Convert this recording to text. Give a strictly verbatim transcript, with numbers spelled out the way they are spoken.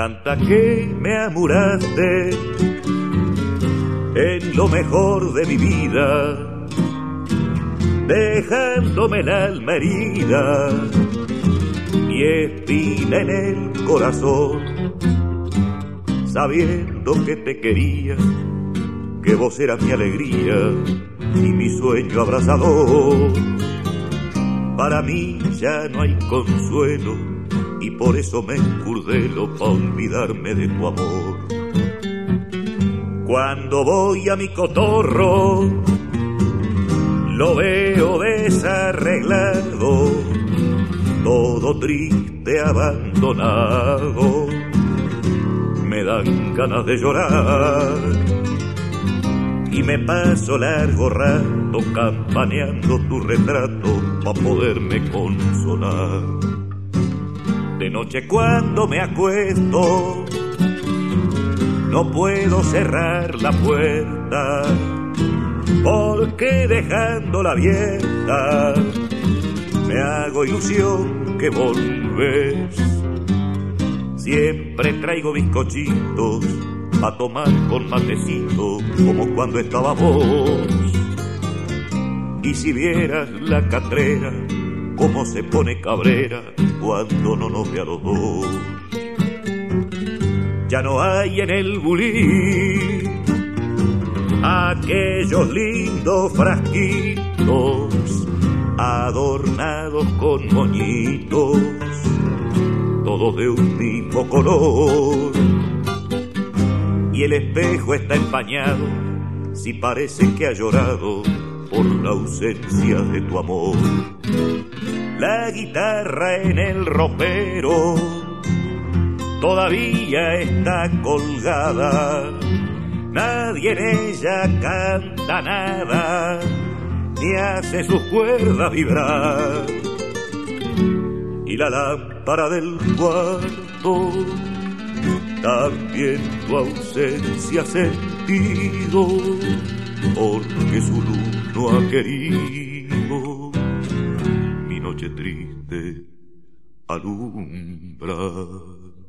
tanta que me amuraste en lo mejor de mi vida, dejándome el alma herida y espina en el corazón, sabiendo que te quería, que vos eras mi alegría y mi sueño abrazador. Para mí ya no hay consuelo y por eso me encurdelo pa' olvidarme de tu amor. Cuando voy a mi cotorro lo veo desarreglado, todo triste, abandonado. Me dan ganas de llorar y me paso largo rato campaneando tu retrato pa' poderme consolar. De noche cuando me acuesto no puedo cerrar la puerta, porque dejándola abierta me hago ilusión que volvés. Siempre traigo bizcochitos pa' tomar con matecito, como cuando estaba vos. Y si vieras la catrera, cómo se pone cabrera cuando no nos ve a los dos. Ya no hay en el bulín aquellos lindos frasquitos adornados con moñitos, todos de un mismo color. Y el espejo está empañado, si parece que ha llorado por la ausencia de tu amor. La guitarra en el ropero todavía está colgada, nadie en ella canta nada, ni hace sus cuerdas vibrar. Y la lámpara del cuarto también tu ausencia ha sentido, porque su luz no ha querido mi noche triste alumbrar.